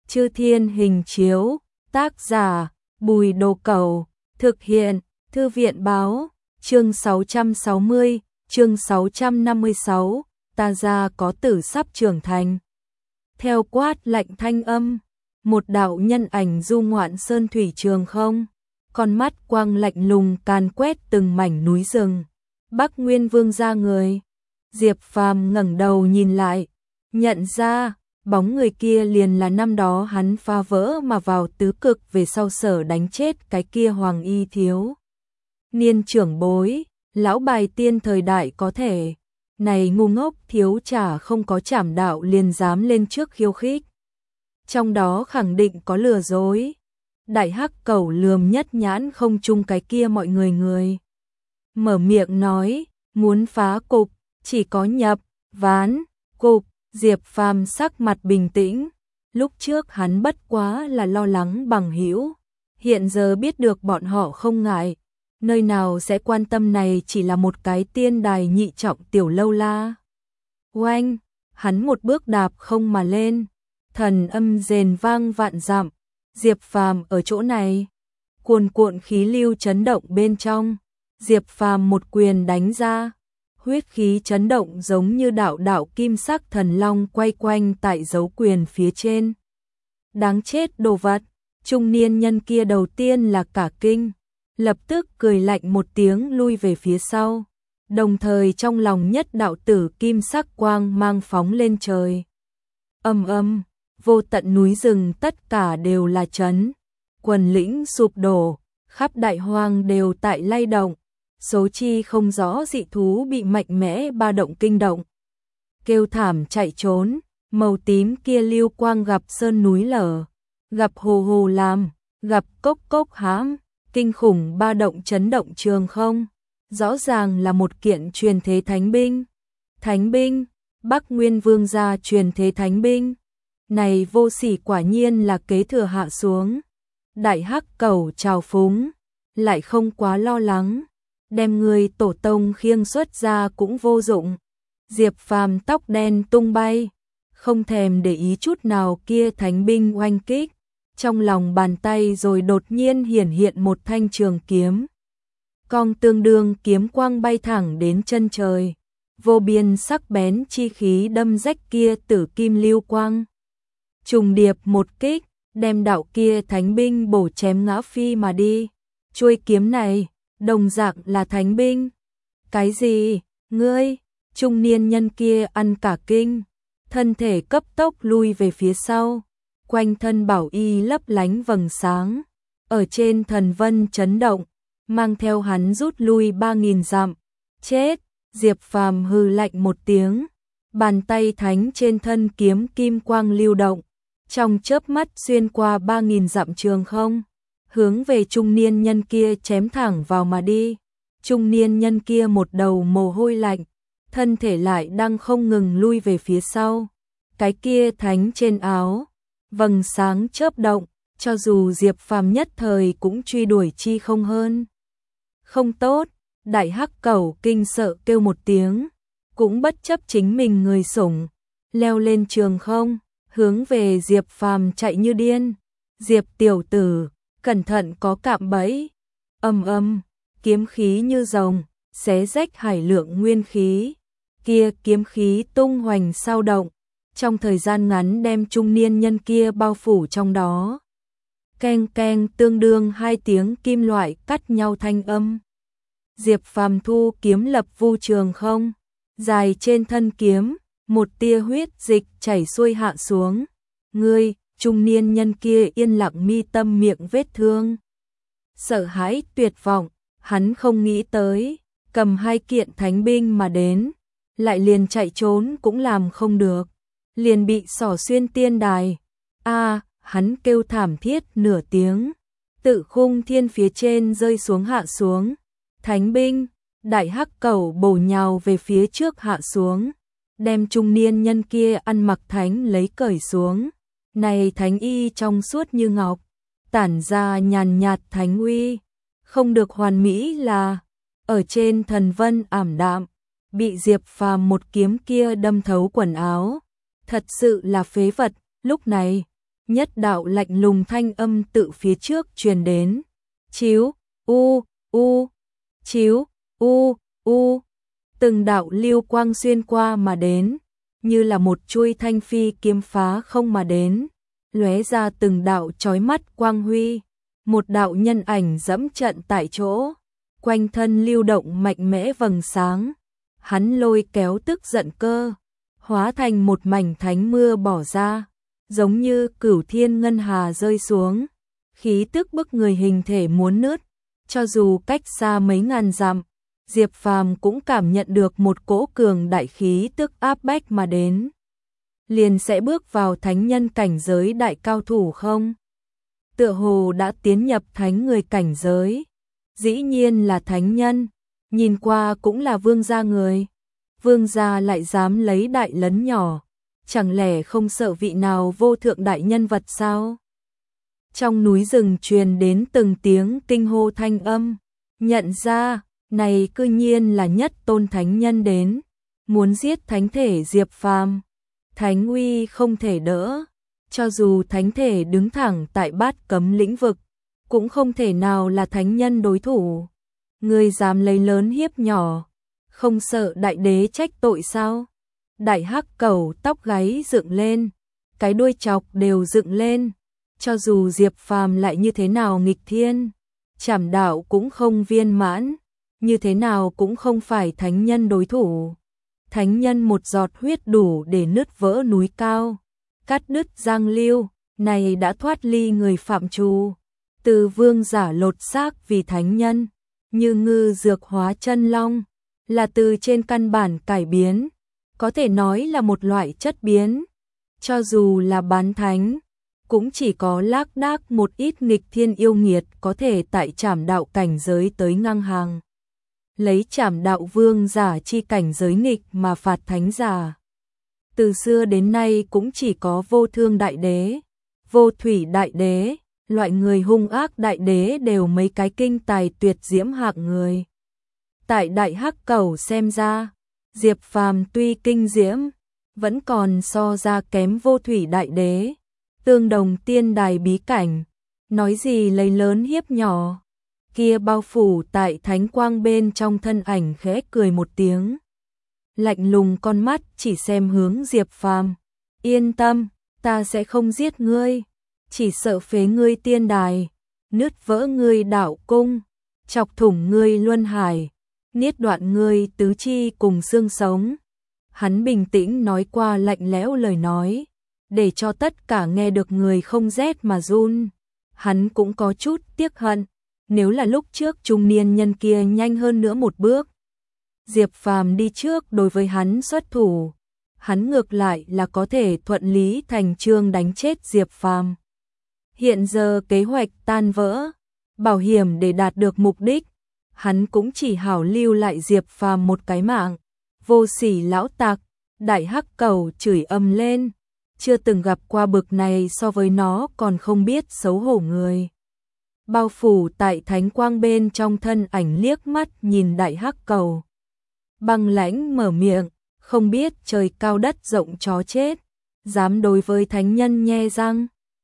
Chư Thiên Hình Chiếu, tác giả Bùi Đồ Cẩu, thực hiện Thư viện báo, chương 660, chương 656, ta gia có tử sắp trưởng thành. Theo quát lạnh thanh âm, một đạo nhân ảnh du ngoạn sơn thủy trường không, con mắt quang lạnh lùng càn quét từng mảnh núi rừng. Bắc Nguyên Vương ra người. Diệp Phàm ngẩng đầu nhìn lại, nhận ra bóng người kia liền là năm đó hắn phá vỡ mà vào tứ cực về sau sở đánh chết cái kia Hoàng Y thiếu niên trưởng bối, lão bài tiên thời đại có thể. Này ngu ngốc thiếu chả không có trảm đạo liền dám lên trước khiêu khích. Trong đó khẳng định có lừa dối. Đại Hắc Cẩu lườm nhất nhãn không chung cái kia mọi người. Mở miệng nói, muốn phá cục, chỉ có nhập, ván, cục. Diệp Phàm sắc mặt bình tĩnh, lúc trước hắn bất quá là lo lắng bằng hữu, hiện giờ biết được bọn họ không ngại, nơi nào sẽ quan tâm này chỉ là một cái tiên đài nhị trọng tiểu lâu la. Oanh, hắn một bước đạp không mà lên, thần âm rền vang vạn dặm, Diệp Phàm ở chỗ này, cuồn cuộn khí lưu chấn động bên trong, Diệp Phàm một quyền đánh ra. Huyết khí chấn động giống như đạo đạo kim sắc thần long quay quanh tại dấu quyền phía trên. Đáng chết đồ vật, trung niên nhân kia đầu tiên là cả kinh, lập tức cười lạnh một tiếng lui về phía sau, đồng thời trong lòng nhất đạo tử kim sắc quang mang phóng lên trời. Ầm ầm, vô tận núi rừng tất cả đều là chấn, quần lĩnh sụp đổ, khắp đại hoang đều tại lay động. Số chi không rõ dị thú bị mạnh mẽ ba động kinh động. Kêu thảm chạy trốn, màu tím kia lưu quang gặp sơn núi lở, gặp hồ hồ làm, gặp cốc cốc hám, kinh khủng ba động chấn động trường không. Rõ ràng là một kiện truyền thế thánh binh. Thánh binh, Bắc Nguyên Vương gia truyền thế thánh binh. Này vô sỉ quả nhiên là kế thừa hạ xuống. Đại Hắc Cẩu trào phúng, lại không quá lo lắng. Đem người tổ tông khiêng xuất ra cũng vô dụng. Diệp Phàm tóc đen tung bay, không thèm để ý chút nào kia thánh binh oanh kích. Trong lòng bàn tay rồi đột nhiên hiển hiện một thanh trường kiếm. Cong tương đương kiếm quang bay thẳng đến chân trời. Vô biên sắc bén chi khí đâm rách kia tử kim lưu quang. Trùng điệp một kích, đem đạo kia thánh binh bổ chém ngã phi mà đi. Chuôi kiếm này đồng dạng là thánh binh. Cái gì? Ngươi? Trung niên nhân kia ăn cả kinh, thân thể cấp tốc lui về phía sau, quanh thân bảo y lấp lánh vầng sáng, ở trên thần vân chấn động, mang theo hắn rút lui 3000 dặm. Chết! Diệp Phàm hừ lạnh một tiếng, bàn tay thánh trên thân kiếm kim quang lưu động, trong chớp mắt xuyên qua 3000 dặm trường không. Hướng về trung niên nhân kia chém thẳng vào mà đi. Trung niên nhân kia một đầu mồ hôi lạnh, thân thể lại đang không ngừng lui về phía sau. Cái kia thánh trên áo, vầng sáng chớp động, cho dù Diệp Phàm nhất thời cũng truy đuổi chi không hơn. Không tốt, Đại Hắc Cẩu kinh sợ kêu một tiếng, cũng bất chấp chính mình người sủng, leo lên trường không, hướng về Diệp Phàm chạy như điên. Diệp tiểu tử, cẩn thận có cạm bẫy. Ầm ầm, kiếm khí như rồng, xé rách hải lượng nguyên khí. Kia kiếm khí tung hoành sao động, trong thời gian ngắn đem trung niên nhân kia bao phủ trong đó. Keng keng tương đương hai tiếng kim loại cắt nhau thanh âm. Diệp Phàm thu kiếm lập vu trường không, dài trên thân kiếm, một tia huyết dịch chảy xuôi hạ xuống. Ngươi, trung niên nhân kia yên lặng mi tâm miệng vết thương. Sợ hãi tuyệt vọng, hắn không nghĩ tới, cầm hai kiện thánh binh mà đến, lại liền chạy trốn cũng làm không được, liền bị xỏ xuyên tiên đài. Hắn kêu thảm thiết nửa tiếng, tự khung thiên phía trên rơi xuống hạ xuống. Thánh binh, Đại Hắc Cẩu bổ nhào về phía trước hạ xuống, đem trung niên nhân kia ăn mặc thánh lấy cởi xuống. Này thánh y trong suốt như ngọc, tản ra nhàn nhạt thánh uy, không được hoàn mỹ là ở trên thần vân ảm đạm, bị Diệp Phàm một kiếm kia đâm thấu quần áo, thật sự là phế vật. Lúc này, nhất đạo lạnh lùng thanh âm tự phía trước truyền đến. Chiếu, chiếu, từng đạo lưu quang xuyên qua mà đến, như là một chuôi thanh phi kiếm phá không mà đến, lóe ra từng đạo chói mắt quang huy, một đạo nhân ảnh dẫm trận tại chỗ, quanh thân lưu động mạnh mẽ vầng sáng, hắn lôi kéo tức giận cơ, hóa thành một mảnh thánh mưa bỏ ra, giống như cửu thiên ngân hà rơi xuống, khí tức bức người hình thể muốn nứt, cho dù cách xa mấy ngàn dặm, Diệp Phàm cũng cảm nhận được một cỗ cường đại khí tức áp bách mà đến. Liền sẽ bước vào thánh nhân cảnh giới đại cao thủ không? Tựa hồ đã tiến nhập thánh người cảnh giới. Dĩ nhiên là thánh nhân, nhìn qua cũng là vương gia người. Vương gia lại dám lấy đại lấn nhỏ, chẳng lẽ không sợ vị nào vô thượng đại nhân vật sao? Trong núi rừng truyền đến từng tiếng kinh hô thanh âm, nhận ra, này cư nhiên là nhất tôn thánh nhân đến, muốn giết thánh thể Diệp Phàm. Thánh uy không thể đỡ, cho dù thánh thể đứng thẳng tại bát cấm lĩnh vực, cũng không thể nào là thánh nhân đối thủ. Người dám lấy lớn hiếp nhỏ, không sợ đại đế trách tội sao? Đại hắc cẩu tóc gáy dựng lên, cái đuôi chọc đều dựng lên, cho dù Diệp Phàm lại như thế nào nghịch thiên, trảm đạo cũng không viên mãn, như thế nào cũng không phải thánh nhân đối thủ. Thánh nhân một giọt huyết đủ để nứt vỡ núi cao, cắt đứt giang lưu, này đã thoát ly người phạm trù. Từ vương giả lột xác vì thánh nhân, như ngư dược hóa chân long, là từ trên căn bản cải biến, có thể nói là một loại chất biến. Cho dù là bán thánh, cũng chỉ có lác đác một ít nghịch thiên yêu nghiệt có thể tại trảm đạo cảnh giới tới ngang hàng. Lấy trảm đạo vương giả chi cảnh giới nghịch mà phạt thánh giả. Từ xưa đến nay cũng chỉ có vô thương đại đế, vô thủy đại đế, loại người hung ác đại đế đều mấy cái kinh tài tuyệt diễm hạng người. Tại đại hắc cẩu xem ra, Diệp Phàm tuy kinh diễm, vẫn còn so ra kém vô thủy đại đế, tương đồng tiên đài bí cảnh, nói gì lấy lớn hiếp nhỏ. Kia bao phủ tại thánh quang bên trong thân ảnh khẽ cười một tiếng. Lạnh lùng con mắt chỉ xem hướng Diệp Phàm. Yên tâm, ta sẽ không giết ngươi, chỉ sợ phế ngươi tiên đài, nứt vỡ ngươi đạo cung, chọc thủng ngươi luân hải, niết đoạn ngươi tứ chi cùng xương sống. Hắn bình tĩnh nói qua lạnh lẽo lời nói, để cho tất cả nghe được người không rét mà run. Hắn cũng có chút tiếc hận, nếu là lúc trước trung niên nhân kia nhanh hơn nữa một bước, Diệp Phàm đi trước đối với hắn xuất thủ, hắn ngược lại là có thể thuận lý thành chương đánh chết Diệp Phàm. Hiện giờ kế hoạch tan vỡ, bảo hiểm để đạt được mục đích, hắn cũng chỉ hảo lưu lại Diệp Phàm một cái mạng. Vô sỉ lão tặc, đại hắc cẩu chửi ầm lên, chưa từng gặp qua bực này, so với nó còn không biết xấu hổ người. Bao phủ tại thánh quang bên trong thân ảnh liếc mắt nhìn đại hắc cẩu, băng lãnh mở miệng, không biết trời cao đất rộng chó chết, dám đối với thánh nhân nhe răng.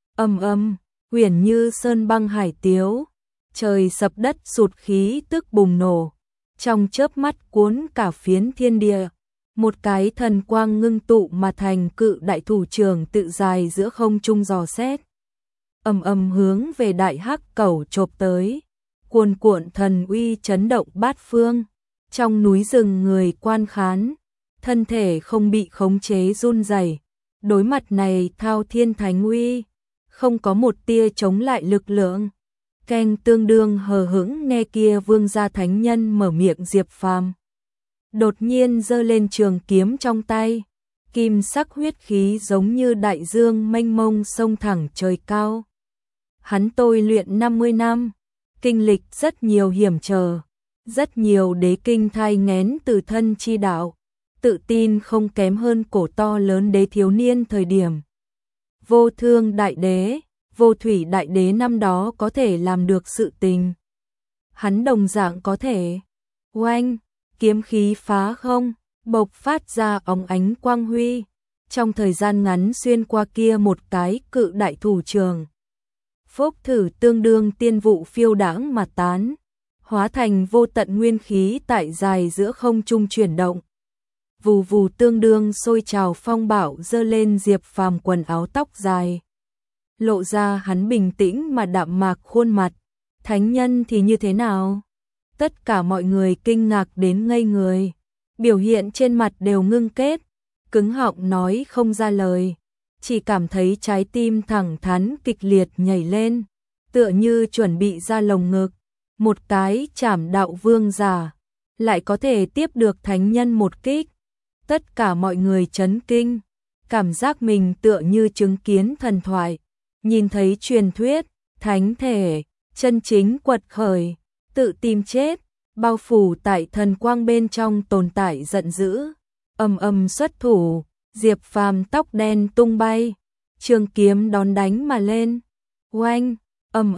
Huyền như sơn băng hải tiếu, trời sập đất sụt khí tức bùng nổ, trong chớp mắt cuốn cả phiến thiên địa, một cái thần quang ngưng tụ mà thành cự đại thủ trưởng tự dài giữa không trung dò xét. Hướng về đại hắc cẩu chộp tới, cuồn cuộn thần uy chấn động bát phương, trong núi rừng người quan khán, thân thể không bị khống chế run rẩy. Đối mặt này thao thiên thánh uy, không có một tia chống lại lực lượng. Keng tương đương hờ hững nghe kia vương gia thánh nhân mở miệng Diệp Phàm. Đột nhiên giơ lên trường kiếm trong tay, kim sắc huyết khí giống như đại dương mênh mông sông thẳng trời cao. Hắn tôi luyện 50 năm, kinh lịch rất nhiều hiểm trở, rất nhiều đế kinh thai nghén từ thân chi đạo, tự tin không kém hơn cổ to lớn đế thiếu niên thời điểm. Vô thương đại đế, vô thủy đại đế năm đó có thể làm được sự tình, hắn đồng dạng có thể. Oanh, kiếm khí phá không, bộc phát ra óng ánh quang huy, trong thời gian ngắn xuyên qua kia một cái cự đại thủ trường. Phốc thử tương đương tiên vụ phiêu đãng mà tán, hóa thành vô tận nguyên khí tại dài giữa không trung chuyển động. Vù vù tương đương sôi trào phong bạo dơ lên Diệp Phàm quần áo tóc dài. Lộ ra hắn bình tĩnh mà đạm mạc khuôn mặt. Thánh nhân thì như thế nào? Tất cả mọi người kinh ngạc đến ngây người. Biểu hiện trên mặt đều ngưng kết, cứng họng nói không ra lời. Chỉ cảm thấy trái tim thẳng thắn kịch liệt nhảy lên, tựa như chuẩn bị ra lồng ngực. Một cái trảm đạo vương giả, lại có thể tiếp được thánh nhân một kích. Tất cả mọi người chấn kinh, cảm giác mình tựa như chứng kiến thần thoại, nhìn thấy truyền thuyết, thánh thể, chân chính quật khởi, tự tìm chết, bao phủ tại thần quang bên trong tồn tại giận dữ. Ầm ầm xuất thủ, Diệp Phàm tóc đen tung bay, trường kiếm đón đánh mà lên. Oanh, ầm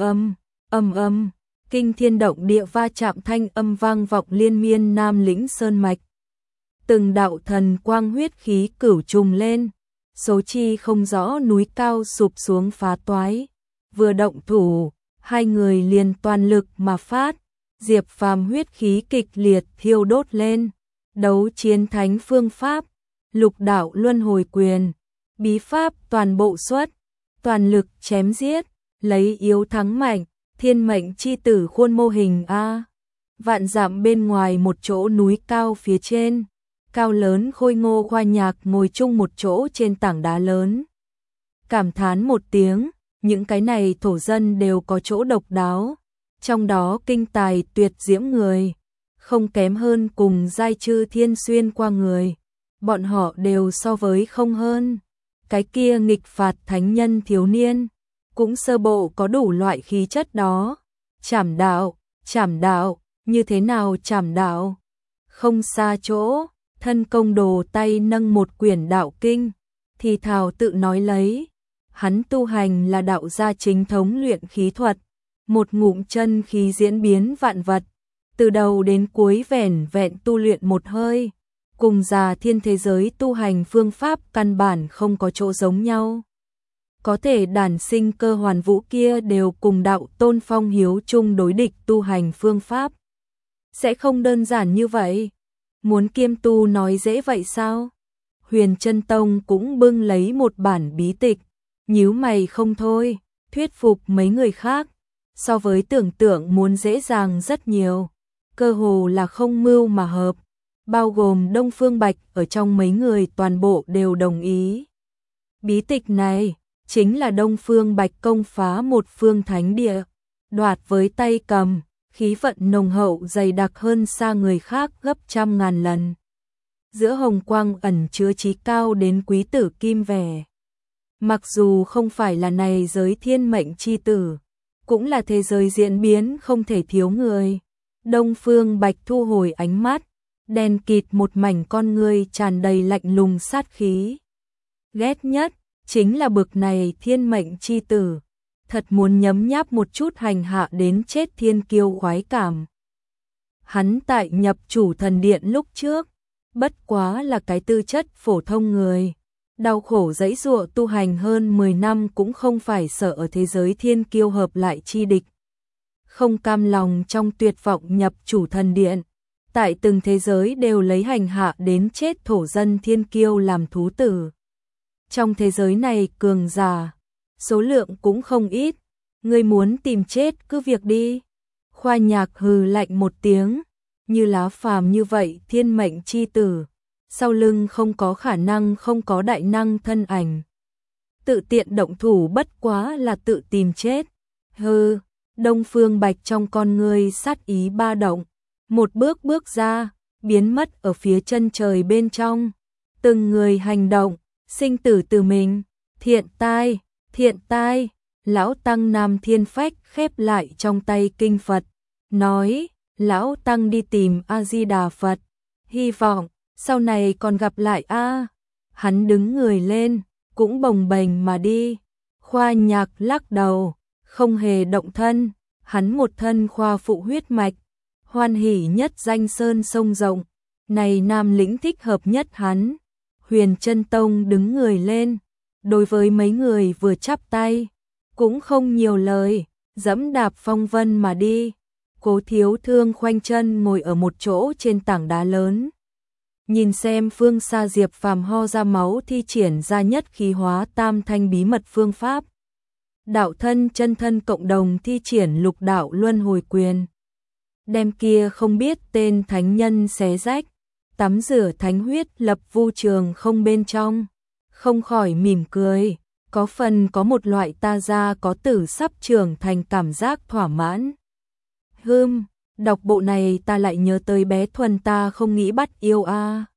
ầm, kinh thiên động địa va chạm thanh âm vang vọng liên miên Nam Lĩnh sơn mạch. Từng đạo thần quang huyết khí cửu trùng lên, số chi không rõ núi cao sụp xuống phá toái. Vừa động thủ, hai người liền toàn lực mà phát, Diệp Phàm huyết khí kịch liệt thiêu đốt lên. Đấu chiến thánh phương pháp, lục đạo luân hồi quyền, bí pháp toàn bộ xuất, toàn lực chém giết, lấy yếu thắng mạnh, thiên mệnh chi tử khuôn mô hình A. Vạn dặm bên ngoài một chỗ núi cao phía trên, cao lớn khôi ngô Khoa Nhạc ngồi chung một chỗ trên tảng đá lớn. Cảm thán một tiếng, những cái này thổ dân đều có chỗ độc đáo, trong đó kinh tài tuyệt diễm người, không kém hơn cùng giai chư thiên xuyên qua người. Bọn họ đều so với không hơn. Cái kia nghịch phạt thánh nhân thiếu niên, cũng sơ bộ có đủ loại khí chất đó. Trảm đạo, như thế nào trảm đạo? Không xa chỗ, thân công đồ tay nâng một quyển đạo kinh, thì thào tự nói lấy. Hắn tu hành là đạo gia chính thống luyện khí thuật, một ngụm chân khí diễn biến vạn vật, từ đầu đến cuối vẻn vẹn tu luyện một hơi, cùng già thiên thế giới tu hành phương pháp căn bản không có chỗ giống nhau. Có thể đản sinh cơ hoàn vũ kia đều cùng đạo tôn phong hiếu chung đối địch tu hành phương pháp. Sẽ không đơn giản như vậy. Muốn kiêm tu nói dễ vậy sao? Huyền Chân Tông cũng bưng lấy một bản bí tịch, nhíu mày không thôi, thuyết phục mấy người khác. So với tưởng tượng muốn dễ dàng rất nhiều, cơ hồ là không mưu mà hợp, bao gồm Đông Phương Bạch ở trong mấy người toàn bộ đều đồng ý. Bí tịch này chính là Đông Phương Bạch công phá một phương thánh địa, đoạt với tay cầm, khí vận nồng hậu dày đặc hơn xa người khác gấp trăm ngàn lần. Giữa hồng quang ẩn chứa trí cao đến quý tử kim vẻ. Mặc dù không phải là này giới thiên mệnh chi tử, cũng là thế giới diễn biến không thể thiếu người. Đông Phương Bạch thu hồi ánh mắt, đen kịt một mảnh con ngươi tràn đầy lạnh lùng sát khí. Ghét nhất chính là bực này thiên mệnh chi tử, thật muốn nhấm nháp một chút hành hạ đến chết thiên kiêu khoái cảm. Hắn tại nhập chủ thần điện lúc trước, bất quá là cái tư chất phổ thông người, đau khổ dãy dụa tu hành hơn 10 năm cũng không phải sợ ở thế giới thiên kiêu hợp lại chi địch. Không cam lòng trong tuyệt vọng nhập chủ thần điện, tại từng thế giới đều lấy hành hạ đến chết thổ dân thiên kiêu làm thú tử. Trong thế giới này cường giả, số lượng cũng không ít, người muốn tìm chết cứ việc đi. Khoa Nhạc hừ lạnh một tiếng, như lá phàm như vậy thiên mệnh chi tử, sau lưng không có khả năng không có đại năng thân ảnh. Tự tiện động thủ bất quá là tự tìm chết. Hừ, Đông Phương Bạch trong con ngươi sát ý ba động, một bước bước ra, biến mất ở phía chân trời bên trong. Từng người hành động, sinh tử từ mình, thiện tai, lão tăng Nam Thiên Phách khép lại trong tay kinh Phật, nói, lão tăng đi tìm A-di-đà Phật, hy vọng sau này còn gặp lại a. Hắn đứng người lên, cũng bồng bềnh mà đi. Khoa Nhạc lắc đầu, không hề động thân, hắn một thân khoa phụ huyết mạch, hoan hỉ nhất danh sơn sông rộng, này Nam Lĩnh thích hợp nhất hắn. Huyền Chân Tông đứng người lên, đối với mấy người vừa chắp tay, cũng không nhiều lời, dẫm đạp phong vân mà đi. Cố Thiếu Thương khoanh chân ngồi ở một chỗ trên tảng đá lớn. Nhìn xem phương xa Diệp Phàm ho ra máu thi triển ra nhất khí hóa tam thanh bí mật phương pháp. Đạo thân chân thân cộng đồng thi triển lục đạo luân hồi quyền. Đem kia không biết tên thánh nhân xé rách, tắm rửa thánh huyết lập vu trường không bên trong. Không khỏi mỉm cười, có phần có một loại ta gia có tử sắp trưởng thành cảm giác thỏa mãn. Đọc bộ này ta lại nhớ tới bé Thuần ta không nghĩ bắt yêu a.